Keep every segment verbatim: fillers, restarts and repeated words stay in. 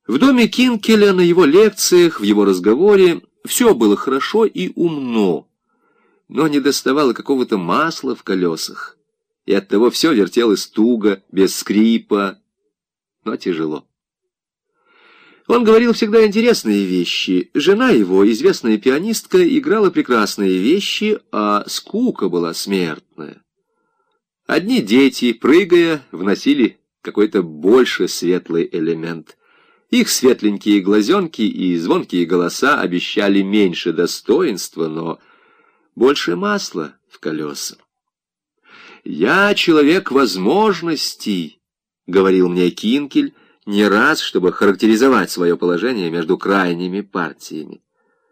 В доме Кинкеля, на его лекциях, в его разговоре все было хорошо и умно, но недоставало какого-то масла в колесах, и оттого все вертелось туго, без скрипа, но тяжело. Он говорил всегда интересные вещи. Жена его, известная пианистка, играла прекрасные вещи, а скука была смертная. Одни дети, прыгая, вносили какой-то больше светлый элемент. Их светленькие глазенки и звонкие голоса обещали меньше достоинства, но больше масла в колеса. «Я человек возможностей», — говорил мне Кинкель, не раз, чтобы характеризовать свое положение между крайними партиями.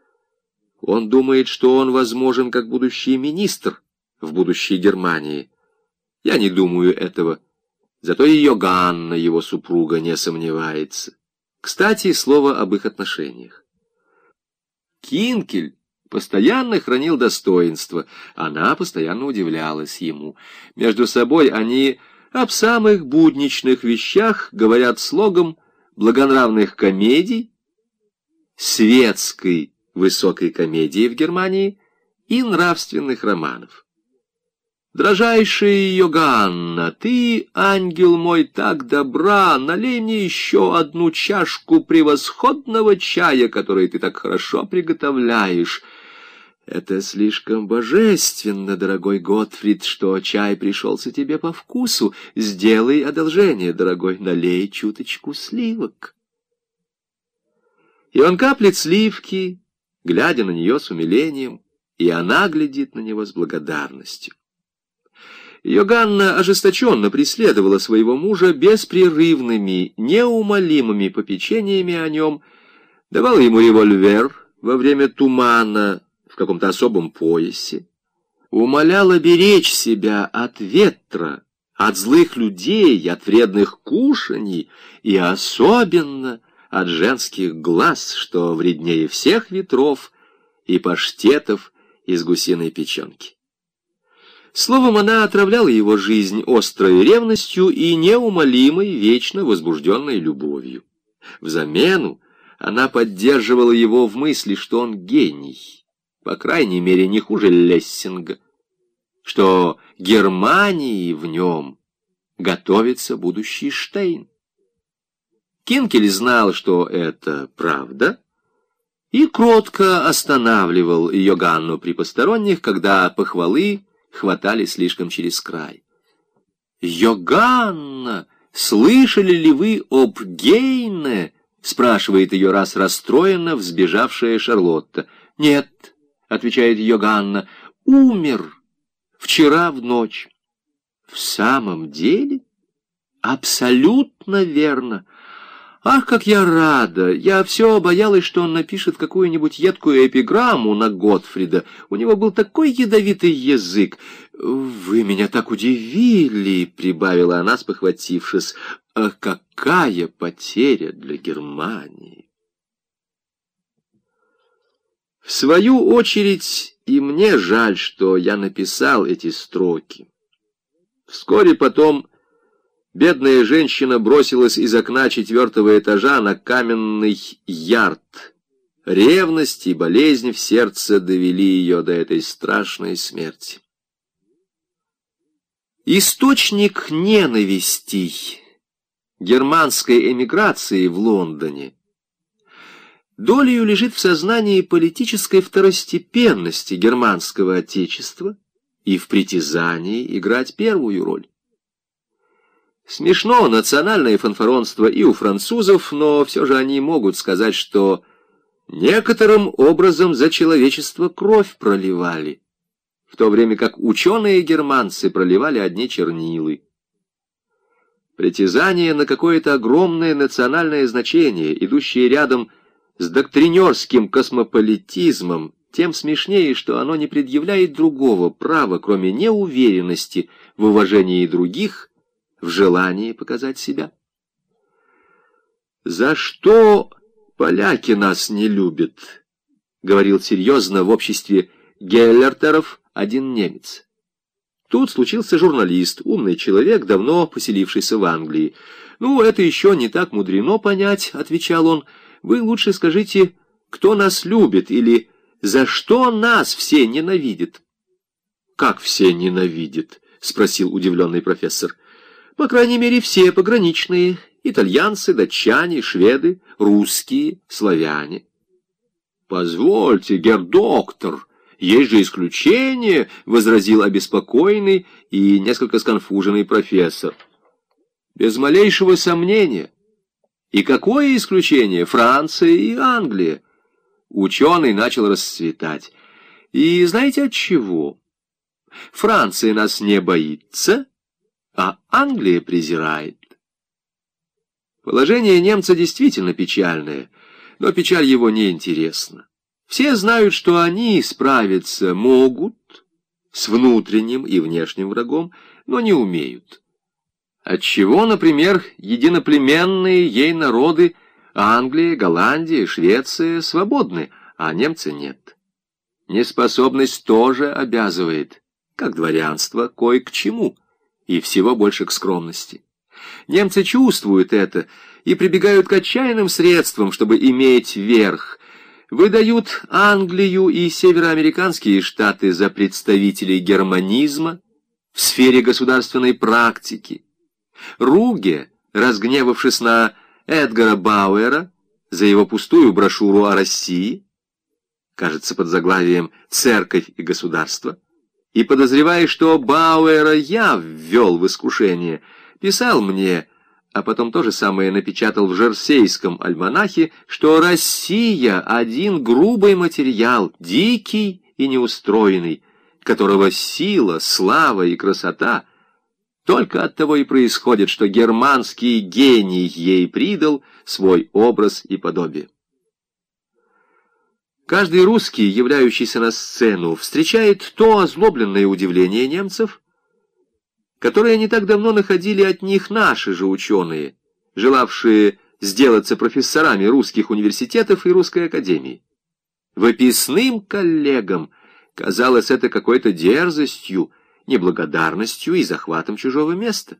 Он думает, что он возможен как будущий министр в будущей Германии. Я не думаю этого. Зато ее Ганна, его супруга, не сомневается. Кстати, слово об их отношениях. Кинкель постоянно хранил достоинство, она постоянно удивлялась ему. Между собой они об самых будничных вещах говорят слогом благонравных комедий, светской высокой комедии в Германии и нравственных романов. «Дрожайшая ее Ганна, ты, ангел мой, так добра, налей мне еще одну чашку превосходного чая, который ты так хорошо приготовляешь. Это слишком божественно, дорогой Готфрид, что чай пришелся тебе по вкусу. Сделай одолжение, дорогой, налей чуточку сливок». И он каплет сливки, глядя на нее с умилением, и она глядит на него с благодарностью. Ее Ганна ожесточенно преследовала своего мужа беспрерывными, неумолимыми попечениями о нем, давала ему револьвер во время тумана в каком-то особом поясе, умоляла беречь себя от ветра, от злых людей, от вредных кушаний и особенно от женских глаз, что вреднее всех ветров и паштетов из гусиной печенки. Словом, она отравляла его жизнь острой ревностью и неумолимой, вечно возбужденной любовью. Взамену она поддерживала его в мысли, что он гений, по крайней мере, не хуже Лессинга, что Германии в нем готовится будущий Штейн. Кинкель знал, что это правда, и кротко останавливал ее Ганну при посторонних, когда похвалы хватали слишком через край. «Йоганна, слышали ли вы об Гейне?» — спрашивает ее раз расстроенно взбежавшая Шарлотта. «Нет», — отвечает Йоганна, — «умер вчера в ночь». «В самом деле? Абсолютно верно. Ах, как я рада! Я все боялась, что он напишет какую-нибудь едкую эпиграмму на Готфрида. У него был такой ядовитый язык. Вы меня так удивили, — прибавила она, спохватившись. Ах, какая потеря для Германии!» В свою очередь, и мне жаль, что я написал эти строки. Вскоре потом бедная женщина бросилась из окна четвертого этажа на каменный ярд. Ревность и болезнь в сердце довели ее до этой страшной смерти. Источник ненавистей германской эмиграции в Лондоне долею лежит в сознании политической второстепенности германского отечества и в притязании играть первую роль. Смешно национальное фанфаронство и у французов, но все же они могут сказать, что некоторым образом за человечество кровь проливали, в то время как ученые-германцы проливали одни чернилы. Притязание на какое-то огромное национальное значение, идущее рядом с доктринерским космополитизмом, тем смешнее, что оно не предъявляет другого права, кроме неуверенности в уважении других, в желании показать себя. «За что поляки нас не любят?» — говорил серьезно в обществе Геллертеров один немец. Тут случился журналист, умный человек, давно поселившийся в Англии. «Ну, это еще не так мудрено понять», — отвечал он. «Вы лучше скажите, кто нас любит, или за что нас все ненавидят?» «Как все ненавидят?» — спросил удивленный профессор. «По крайней мере, все пограничные, итальянцы, датчане, шведы, русские, славяне». «Позвольте, герр-доктор, есть же исключение», — возразил обеспокоенный и несколько сконфуженный профессор. «Без малейшего сомнения. И какое исключение? Франция и Англия». Ученый начал расцветать. «И знаете от чего? Франция нас не боится, а Англия презирает». Положение немца действительно печальное, но печаль его не интересна. Все знают, что они справиться могут с внутренним и внешним врагом, но не умеют. Отчего, например, единоплеменные ей народы Англия, Голландия, Швеция свободны, а немцы нет. Неспособность тоже обязывает, как дворянство, кое к чему, и всего больше к скромности. Немцы чувствуют это и прибегают к отчаянным средствам, чтобы иметь верх. Выдают Англию и североамериканские штаты за представителей германизма в сфере государственной практики. Руге, разгневавшись на Эдгара Бауэра за его пустую брошюру о России, кажется, под заглавием «Церковь и государство», и подозревая, что Бауэра я ввел в искушение, писал мне, а потом то же самое напечатал в Жерсейском альманахе, что Россия — один грубый материал, дикий и неустроенный, которого сила, слава и красота только от того и происходит, что германский гений ей придал свой образ и подобие. Каждый русский, являющийся на сцену, встречает то озлобленное удивление немцев, которое не так давно находили от них наши же ученые, желавшие сделаться профессорами русских университетов и русской академии. Выписным коллегам казалось это какой-то дерзостью, неблагодарностью и захватом чужого места.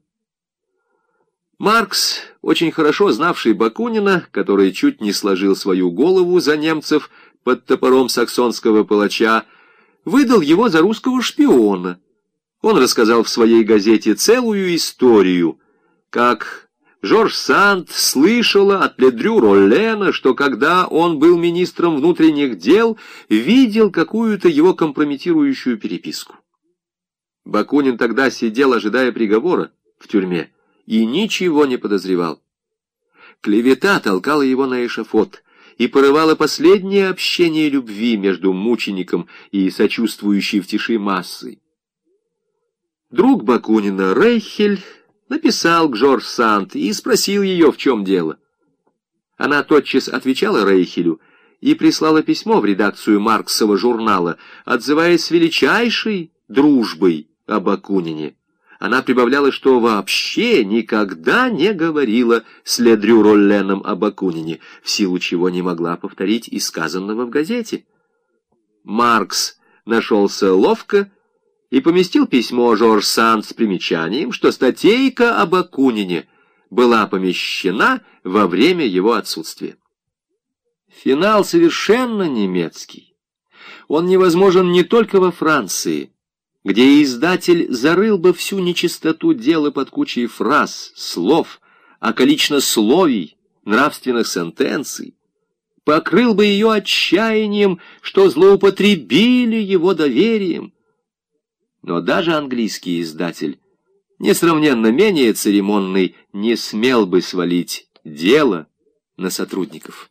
Маркс, очень хорошо знавший Бакунина, который чуть не сложил свою голову за немцев под топором саксонского палача, выдал его за русского шпиона. Он рассказал в своей газете целую историю, как Жорж Санд слышала от Ледрю Роллена, что когда он был министром внутренних дел, видел какую-то его компрометирующую переписку. Бакунин тогда сидел, ожидая приговора в тюрьме, и ничего не подозревал. Клевета толкала его на эшафот и порывала последнее общение любви между мучеником и сочувствующей в тиши массой. Друг Бакунина, Рейхель, написал к Жорж Санд и спросил ее, в чем дело. Она тотчас отвечала Рейхелю и прислала письмо в редакцию Марксова журнала, отзываясь с величайшей дружбой о Бакунине. Она прибавляла, что вообще никогда не говорила с Ледрю Ролленом о Бакунине, в силу чего не могла повторить и сказанного в газете. Маркс нашелся ловко и поместил письмо Жорж Санд с примечанием, что статейка о Бакунине была помещена во время его отсутствия. Финал совершенно немецкий. Он невозможен не только во Франции, где издатель зарыл бы всю нечистоту дела под кучей фраз, слов, околичнословий, нравственных сентенций, покрыл бы ее отчаянием, что злоупотребили его доверием. Но даже английский издатель, несравненно менее церемонный, не смел бы свалить дело на сотрудников.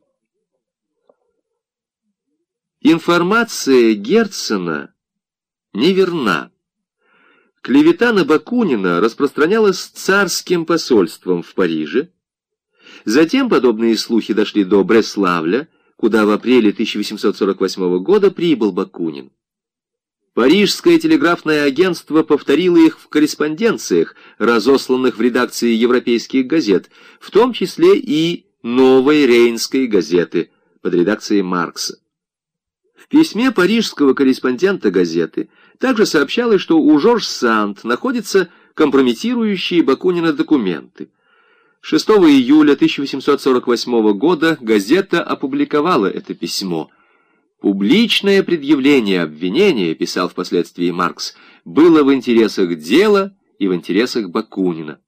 Информация Герцена неверна. Клевета на Бакунина распространялась царским посольством в Париже. Затем подобные слухи дошли до Бреславля, куда в апреле тысяча восемьсот сорок восьмого года прибыл Бакунин. Парижское телеграфное агентство повторило их в корреспонденциях, разосланных в редакции европейских газет, в том числе и «Новой Рейнской газеты» под редакцией Маркса. В письме парижского корреспондента газеты также сообщалось, что у Жорж Санд находятся компрометирующие Бакунина документы. шестого июля тысяча восемьсот сорок восьмого года газета опубликовала это письмо. Публичное предъявление обвинения, писал впоследствии Маркс, было в интересах дела и в интересах Бакунина.